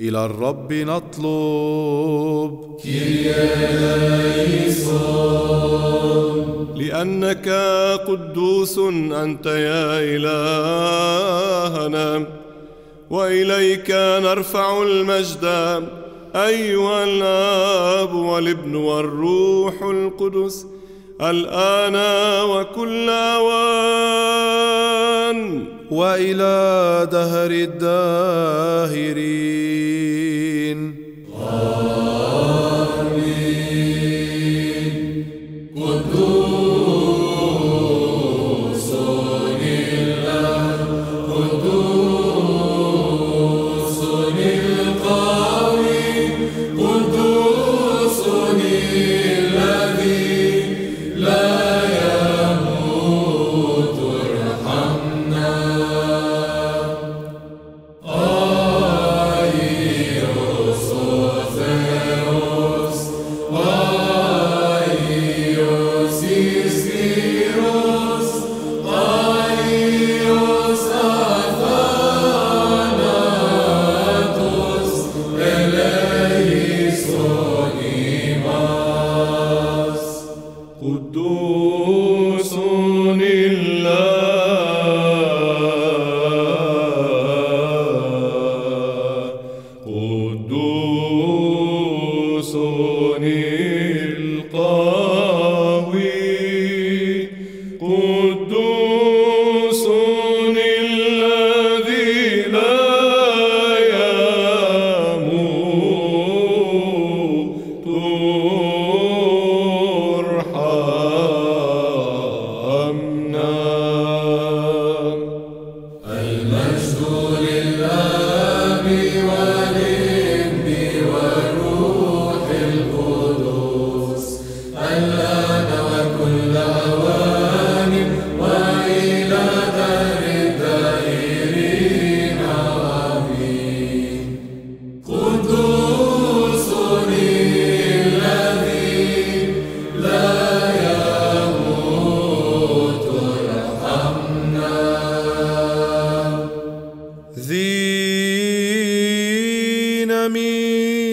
إلى الرب نطلب لأنك قدوس أنت يا إلهنا، وإليك نرفع المجد أيها الآب والابن والروح القدس الآن وكل أوان وإلى دهر الداهرين. آمين. قدوس لله، قدوس للقوي، قدوس للذي لا يموت، ارحمنا. آيوس ثيروس، آيوس إسكيروس، آيوس أثاناتوس، إليسونيماس. قدوس لله، قدوس القوي، قدوس الذي لا يموت، ارحمنا. المجد للآب والابن والروح القدس الآن وكل أوان وإلى دهر الدائرين. آمين. قدوس الذي لا يموت، ارحمنا. ذي نميم